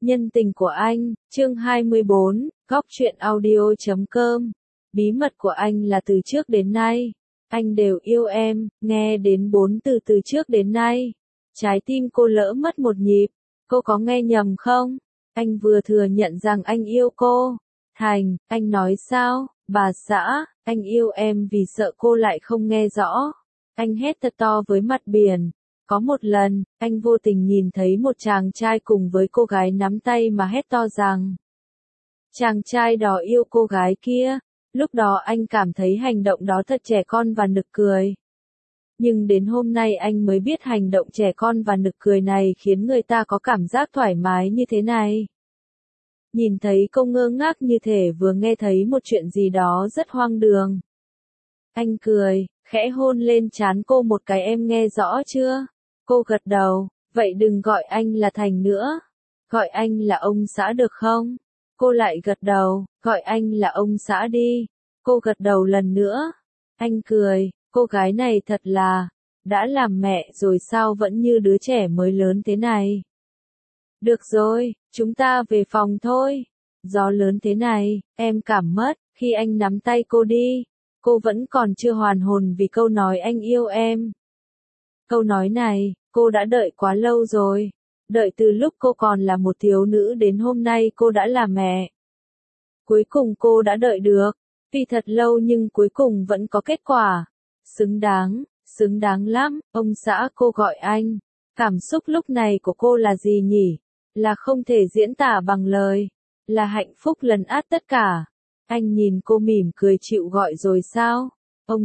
Nhân tình của anh, chương 24, góc truyện audio.com. Bí mật của anh là từ trước đến nay, anh đều yêu em, nghe đến 4 từ trước đến nay. Trái tim cô lỡ mất một nhịp, cô có nghe nhầm không? Anh vừa thừa nhận rằng anh yêu cô. Thành, anh nói sao, bà xã, anh yêu em vì sợ cô lại không nghe rõ. Anh hét thật to với mặt biển. Có một lần, anh vô tình nhìn thấy một chàng trai cùng với cô gái nắm tay mà hét to rằng chàng trai đó yêu cô gái kia. Lúc đó anh cảm thấy hành động đó thật trẻ con và nực cười. Nhưng đến hôm nay anh mới biết hành động trẻ con và nực cười này khiến người ta có cảm giác thoải mái như thế này. Nhìn thấy cô ngơ ngác như thể vừa nghe thấy một chuyện gì đó rất hoang đường. Anh cười, khẽ hôn lên trán cô một cái. Em nghe rõ chưa? Cô gật đầu, vậy đừng gọi anh là Thành nữa. Gọi anh là ông xã được không? Cô lại gật đầu, gọi anh là ông xã đi. Cô gật đầu lần nữa. Anh cười, cô gái này thật là, đã làm mẹ rồi sao vẫn như đứa trẻ mới lớn thế này. Được rồi, chúng ta về phòng thôi. Gió lớn thế này, em cảm mất, khi anh nắm tay cô đi. Cô vẫn còn chưa hoàn hồn vì câu nói anh yêu em. Câu nói này, cô đã đợi quá lâu rồi. Đợi từ lúc cô còn là một thiếu nữ đến hôm nay cô đã là mẹ. Cuối cùng cô đã đợi được. Tuy thật lâu nhưng cuối cùng vẫn có kết quả. Xứng đáng lắm, ông xã cô gọi anh. Cảm xúc lúc này của cô là gì nhỉ? Là không thể diễn tả bằng lời. Là hạnh phúc lấn át tất cả. Anh nhìn cô mỉm cười chịu gọi rồi sao? Ông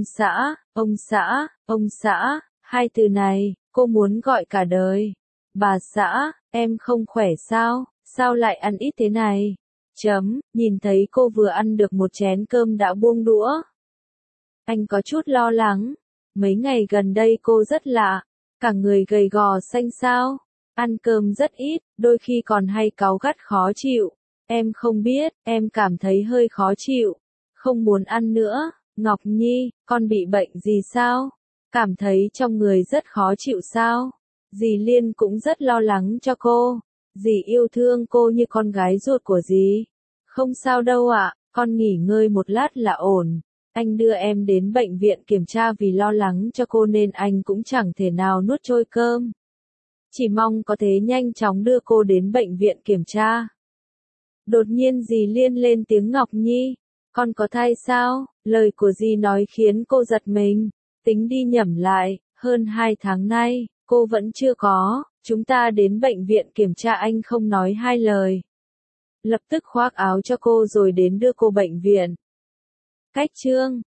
xã, hai từ này, cô muốn gọi cả đời. Bà xã, em không khỏe sao? Sao lại ăn ít thế này? Nhìn thấy cô vừa ăn được một chén cơm đã buông đũa. Anh có chút lo lắng. Mấy ngày gần đây cô rất lạ. Cả người gầy gò xanh xao. Ăn cơm rất ít, đôi khi còn hay cáu gắt khó chịu. Em không biết, em cảm thấy hơi khó chịu. Không muốn ăn nữa. Ngọc Nhi, con bị bệnh gì sao? Cảm thấy trong người rất khó chịu sao? Dì Liên cũng rất lo lắng cho cô. Dì yêu thương cô như con gái ruột của dì. Không sao đâu ạ, con nghỉ ngơi một lát là ổn. Anh đưa em đến bệnh viện kiểm tra vì lo lắng cho cô nên anh cũng chẳng thể nào nuốt trôi cơm. Chỉ mong có thể nhanh chóng đưa cô đến bệnh viện kiểm tra. Đột nhiên dì Liên lên tiếng. Ngọc Nhi, con có thai sao? Lời của dì nói khiến cô giật mình. Tính đi nhẩm lại, hơn 2 tháng nay, cô vẫn chưa có. Chúng ta đến bệnh viện kiểm tra anh không nói hai lời. Lập tức khoác áo cho cô rồi đến đưa cô bệnh viện. Cách chương